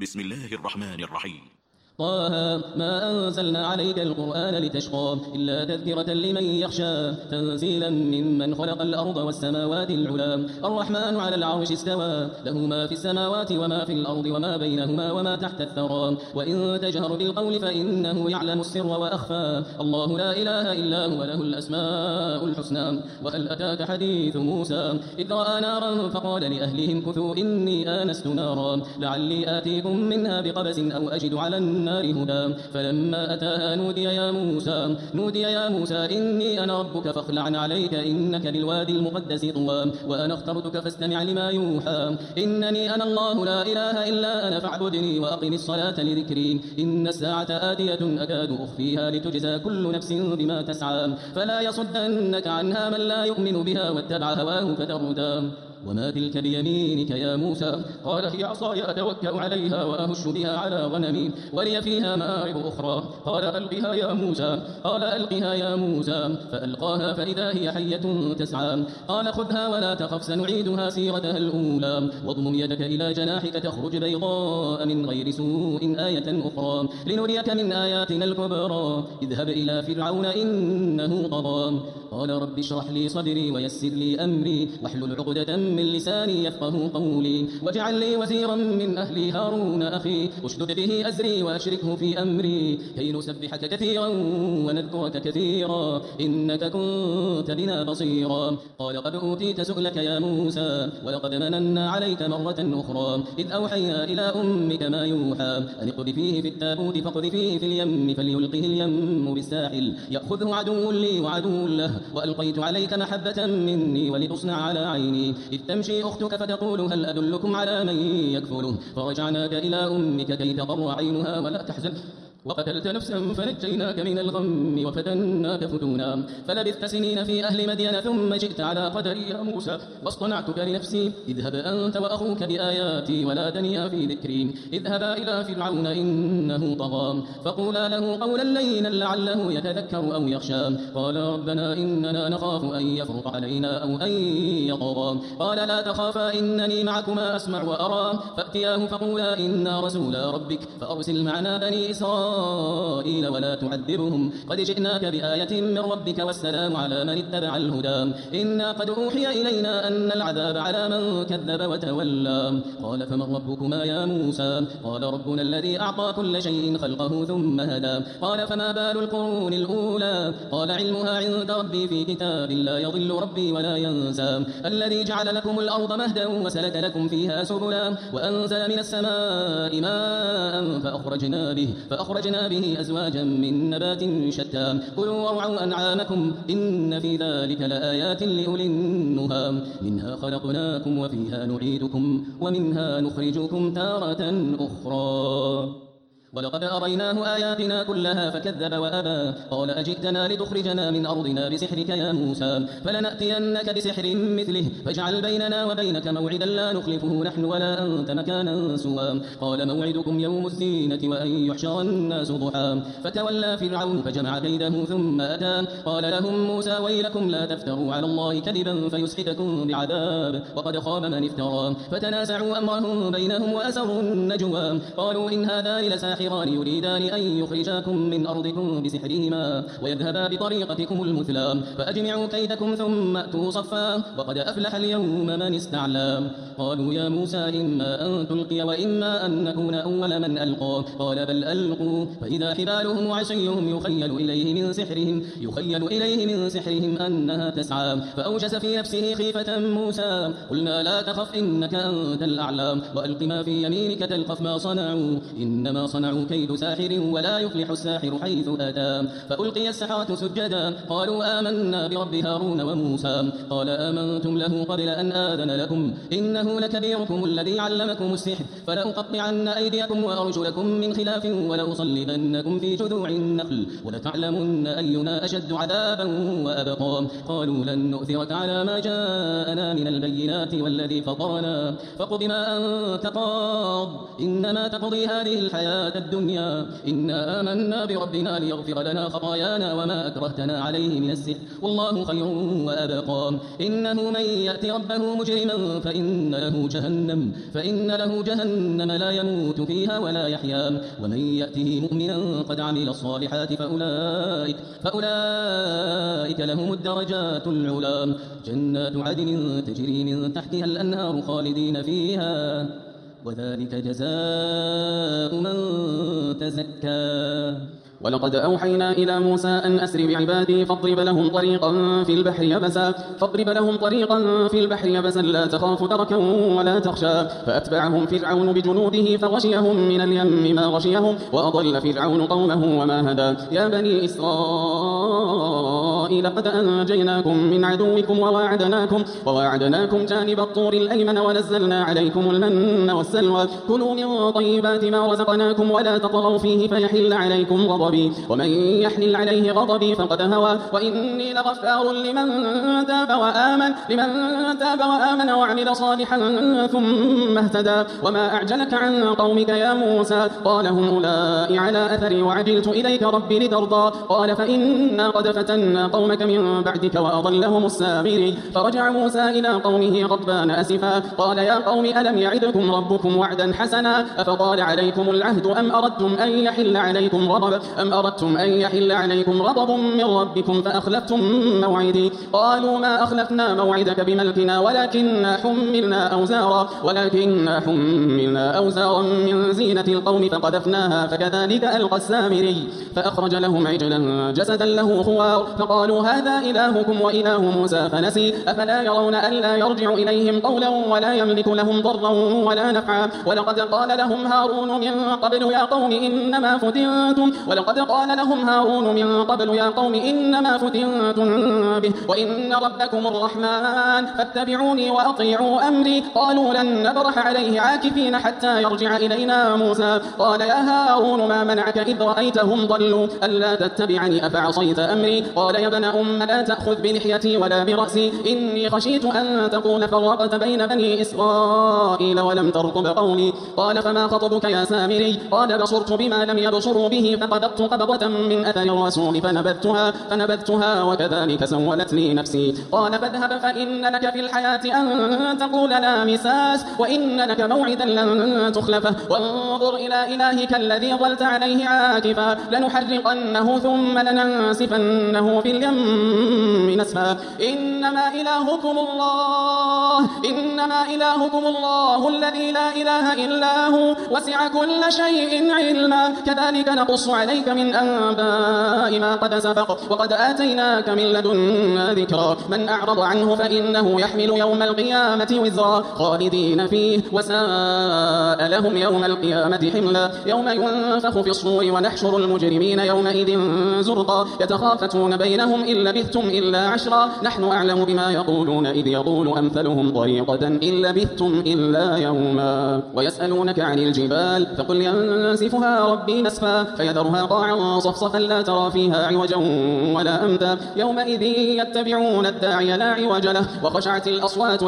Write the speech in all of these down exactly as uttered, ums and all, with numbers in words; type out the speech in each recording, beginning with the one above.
بسم الله الرحمن الرحيم. طه ما أنزلنا عليك القرآن لتشقى إلا تذكرة لمن يخشى تنزيلا ممن خلق الأرض والسماوات العلى الرحمن على العرش استوى له ما في السماوات وما في الأرض وما بينهما وما تحت الثرى وإن تجهر بالقول فإنه يعلم السر وأخفى الله لا إله إلا هو له الأسماء الحسنى. وهل أتاك حديث موسى إذ رأى نارا فقال لأهلهم كثوا إني آنست نارا لعلي آتيكم منها بقبس أو أجد على النار هدى فلما أتاها نودي يا موسى نودي يا موسى إني أنا ربك فاخلع عليك إنك بالوادي المقدس طوى وأنا اخترتك فاستمع لما يوحى إنني أنا الله لا إله إلا أنا فاعبدني وأقم الصلاة لذكري إن الساعة آتية أكاد أخفيها لتجزى كل نفس بما تسعى فلا يصدنك عنها من لا يؤمن بها واتبع هواه فتردى. وما تلك بيمينك يا موسى قال هي عصاي أتوكأ عليها وأهش بها على غنمي ولي فيها مآرب أخرى قال ألقها يا موسى قال ألقها يا موسى فألقاها فإذا هي حية تسعى قال خذها ولا تخف سنعيدها سيرتها الأولى واضمم يدك إلى جناحك تخرج بيضاء من غير سوء آية أخرى لنريك من آياتنا الكبرى اذهب إلى فرعون إنه طغى قال رب اشرح لي صدري ويسر لي أمري واحلل عقدة من لساني يفقه قولي واجعل لي وزيرا من أهلي هارون أخي اشدد به أزري وأشركه في أمري كي نسبحك كثيرا ونذكرك كثيرا إنك كنت بنا بصيرا قال قد أوتيت سؤلك يا موسى ولقد مننا عليك مرة أخرى إذ أوحينا إلى أمك ما يوحى أن اقذفيه في التابوت فاقذفيه في اليم فليلقه اليم بالساحل يأخذه عدو لي وعدو له وألقيت عليك محبة مني ولتصنع على عيني إذ تمشي أختك فتقول هل أدلكم على من يكفله فرجعناك إلى أمك كي تقر عينها ولا تحزن وقتلت نفسا فنجيناك من الغم وفتناك فتونا فلبثت سنين في أهل مدين ثم جئت على قدري يا موسى واصطنعتك لنفسي اذهب أنت وأخوك بآياتي ولا تنيا في ذكري اذهبا إلى فرعون إنه طغى فقولا له قولا لينا لعله يتذكر أو يخشى قال ربنا إننا نخاف أن يفرط علينا أو أن يطغى قال لا تخافا إنني معكما أسمع وأرى فأتياه فقولا إنا رسولا ربك فأرسل معنا بني إسرائيل ولا تعذبهم قد جئناك بآية من ربك والسلام على من اتبع الهدى إنا قد أوحي إلينا أن العذاب على من كذب وتولى قال فمن ربكما يا موسى قال ربنا الذي أعطى كل شيء خلقه ثم هدى قال فما بال القرون الأولى قال علمها عند ربي في كتاب لا يضل ربي ولا ينسى الذي جعل لكم الأرض مهدا وسلك لكم فيها سبلا وأنزل من السماء ماء فأخرجنا به فأخرجنا به أزواجا من نبات شتى كلوا وارعوا أنعامكم إن في ذلك لآيات لأولي النهى منها خلقناكم وفيها نعيدكم ومنها نخرجكم تارة أخرى ولقد أريناه آياتنا كلها فكذب وأبى قال أجئتنا لتخرجنا من أرضنا بسحرك يا موسى فلنأتينك بسحر مثله فاجعل بيننا وبينك موعدا لا نخلفه نحن ولا أنت مكانا سوى قال موعدكم يوم الزينة وأن يحشر الناس ضحى فتولى فرعون فجمع كيده ثم أتى قال لهم موسى ويلكم لا تفتروا على الله كذبا فيسحتكم بعذاب وقد خاب من افترى فتنازعوا أمرهم بينهم وأسروا النجوى قالوا إن هذان لساحران يريدان أن يخرجاكم من أرضكم بسحرهما ويذهبا بطريقتكم المثلى فأجمعوا كيدكم ثم أتوا صفا وقد أفلح اليوم من استعلى قالوا يا موسى إما أن تلقي وإما أن نكون أول من ألقى قال بل ألقوا فإذا حبالهم وعصيهم يخيل إليه من سحرهم يخيل إليه من سحرهم أنها تسعى فأوجس في نفسه خيفة موسى قلنا لا تخف إنك أنت الأعلى وألق ما في يمينك تلقف ما صنعوا إنما صنعوا كيد ساحر ولا يفلح الساحر حيث أتى فألقي السحرة سجدا قالوا آمنا برب هارون وموسى قال آمنتم له قبل أن آذن لكم إنه لكبيركم الذي علمكم السحر فلأقطعن أيديكم وأرجلكم من خلاف ولأصلبنكم في جذوع النخل ولتعلمن أينا أشد عذابا وأبقى قالوا لن نؤثرك على ما جاءنا من البينات والذي فطرنا فاقض ما أنت قاض إنما تقضي هذه الحياة الدنيا إنا آمنا بربنا ليغفر لنا خطايانا وما أكرهتنا عليه من السحر والله خير وأبقى إنه من يأتي ربه مجرما فإن له جهنم فإن له جهنم لا يموت فيها ولا يحيا ومن يأته مؤمنا قد عمل الصالحات فأولئك, فأولئك لهم الدرجات العلى جنات عدن تجري من تحتها الأنهار خالدين فيها وذلك جزاء من تزكى ولقد أوحينا إلى موسى أن أسر بعبادي فاضرب لهم طريقا في البحر يبسا فاضرب لهم طريقا في البحر يبسا لا تخاف دركا ولا تخشى فأتبعهم فرعون بجنوده فغشيهم من اليم ما غشيهم وأضل فرعون قومه وما هدى يا بني إسرائيل قد أنجيناكم من عدوكم وواعدناكم وواعدناكم جانب الطور الأيمن ونزلنا عليكم المن والسلوى كلوا من طيبات ما رزقناكم ولا تطغوا فيه فيحل عليكم غضبي ومن يحلل عليه غضبي فقد هوى وإني لغفار لمن تاب وآمن لمن تاب وآمن وعمل صالحا ثم اهتدى وما أعجلك عن قومك يا موسى قال هم أولئك على أثري وعجلت إليك ربي لترضى قال فإنا قد فتنا قومك من بعدك وأضلهم السامري فرجع موسى إلى قومه غضبان أسفا قال يا قوم ألم يعدكم ربكم وعدا حسنا أفطال عليكم العهد أم أردتم أن يحل عليكم غضب أم أردتم أن يحل عليكم غضب من ربكم فأخلفتم موعدي قالوا ما أخلفنا موعدك بملكنا ولكننا حملنا أوزارا ولكننا حملنا أوزارا من زينة القوم فقذفناها فكذلك ألقى السامري فأخرج لهم عجلا جسدا له خوار فقالوا هذا إلهكم وإله موسى فنسي أفلا يرون ألا يرجع إليهم قولا ولا يملك لهم ضرا ولا نفعا ولقد قال لهم هارون من قبل يا قوم إنما فتنتم ولقد قال لهم هارون من قبل يا قوم إنما فتنتم به وإن ربكم الرحمن فاتبعوني وأطيعوا أمري قالوا لن نبرح عليه عاكفين حتى يرجع إلينا موسى قال يا هارون ما منعك إذ رأيتهم ضلوا ألا تتبعني أفعصيت أمري قال يا ابن أم لا تأخذ بلحيتي ولا برأسي إني خشيت أن تقول فرقت بين بني إسرائيل ولم ترقب قولي قال فما خطبك يا سامري قال بصرت بما لم يبصروا به فقبضت قبضة من أثر الرسول فنبذتها, فنبذتها وكذلك سولت لي نفسي قال فاذهب فإن لك في الحياة أن تقول لا مساس وإن لك موعدا لن تخلفه وانظر إلى إلهك الذي ظلت عليه عاكفا لنحرقنه ثم لننسفنه في اليم نسفا إنما إلهكم الله إنما إلهكم الله الذي لا إله إلا هو وسع كل شيء علما كذلك نقص عليك من أنباء ما قد سبق وقد آتيناك من لدنا ذكرا من أعرض عنه فإنه يحمل يوم القيامة وزرا خالدين فيه وساء لهم يوم القيامة حملا يوم ينفخ في الصور ونحشر المجرمين يومئذ زرقا يتخافتون بينهم إن لبثتم إلا عشرا نحن أعلم بما يقولون إذ يقول أمثلهم طريقة إن لبثتم إلا يوما ويسألونك عن الجبال فقل ينسفها ربي نسفا فيذرها قاعا صفصفا لا ترى فيها عوجا ولا أمتا يومئذ يتبعون الداعي لا عوج له وخشعت الأصوات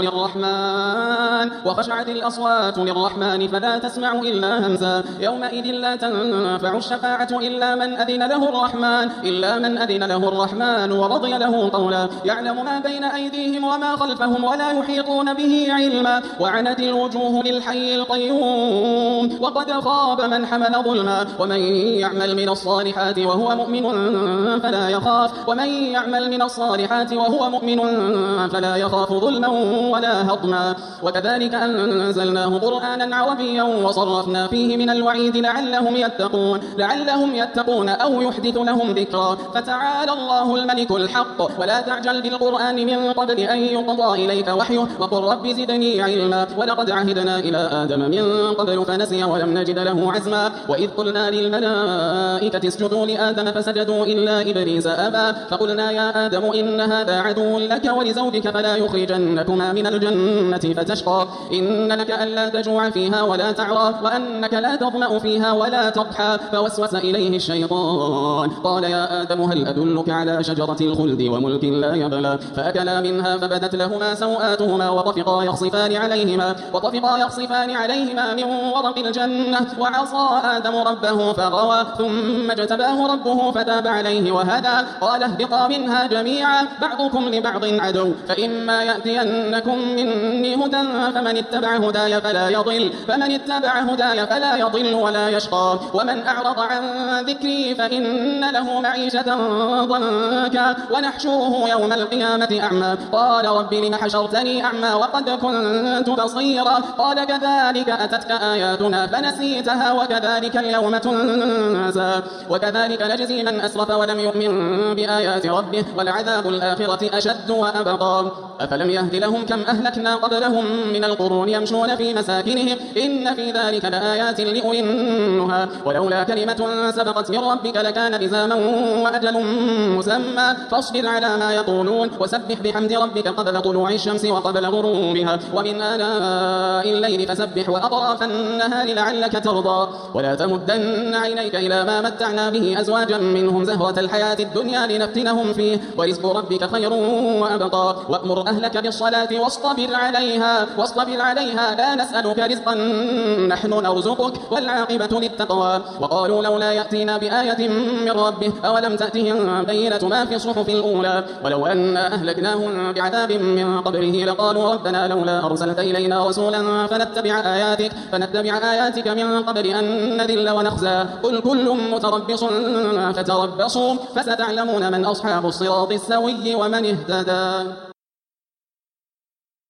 للرحمن وخشعت الأصوات للرحمن فلا تسمع إلا همسا يومئذ لا تنفع الشفاعة إلا من أذن له الرحمن إلا من أذن له الرحمن ورضي له قولا يعلم ما بين أيديهم وما خلفهم ولا يحيطون به علما وعنت الوجوه للحي القيوم وقد خاب من حمل ظلما ومن يعمل من الصالحات وهو مؤمن فلا يخاف ومن يعمل من الصالحات وهو مؤمن فلا يخاف ظلما ولا هضما وكذلك أنزلناه قرآنا عربيا وصرفنا فيه من الوعيد لعلهم يتقون لعلهم يتقون أو يحدث لهم ذكرا فتعالى الله الملك الحق ولا تعجل بالقرآن من قبل أن يقضى إليك وحيه وقل رب زدني علما ولقد عهدنا إلى آدم من قبل فنسي ولم نجد له عزما وإذ قلنا للملائكة اسجدوا لآدم فسجدوا إلا إبليس أبى فقلنا يا آدم إن هذا عدو لك ولزوجك فلا يخرجنكما من الجنة فتشقى إن لك ألا تجوع فيها ولا تعرى وأنك لا تظمأ فيها ولا تضحى فوسوس إليه الشيطان قال يا آدم هل أدلك على شجرة الخلد وملك لا يبلى فأكلا منها فبدت لهما سوآتهما وطفقا يخصفان عليهما وطفقا يخصفان عليهما من ورق الجنة وعصى آدم ربه فغوى ثم اجتباه ربه فتاب عليه وهدى قال اهبطا منها جميعا بعضكم لبعض عدو فإما يأتينكم مني هدى فمن اتبع هداي فلا يضل فمن اتبع هداي فلا يضل ولا يشقى ومن أعرض عن ذكري فإن له معيشة ضنكا ونحشره يوم القيامة أعمى قال رب لم حشرتني أعمى وقد كنت بصيرا قال كذلك أتتك آياتنا فنسيتها وكذلك اليوم تنسى وكذلك نجزي من أسرف ولم يؤمن بآيات ربه ولعذاب الآخرة أشد وأبقى أفلم يهد لهم كم أهلكنا قبلهم من القرون يمشون في مساكنهم إن في ذلك لآيات لأولي النهى ولولا كلمة سبقت من ربك لكان لزاما وأجل مسمى فاصبر على ما يقولون وسبح بحمد ربك قبل طلوع الشمس وقبل غروبها ومن آناء الليل فسبح وأطراف النهار لعلك ترضى ولا تمدن عينيك إلى ما متعنا به أزواجا منهم زهرة الحياة الدنيا لنفتنهم فيه ورزق ربك خير وأبقى وأمر أهلك بالصلاة واصطبر عليها واصطبر عليها لا نسألك رزقا نحن نرزقك والعاقبة للتقوى وقالوا لولا يأتينا بآية من ربه أولم تأتهم بينة ما في الصحف الأولى ولو أن أهلكناهم بعذاب من قبله لقالوا ربنا لولا أرسلت إلينا رسولا فنتبع آياتك فنتبع آياتك من قبل أن نذل ونخزى قل كل متربص فتربصوا فستعلمون من أصحاب الصراط السوي ومن اهتدى.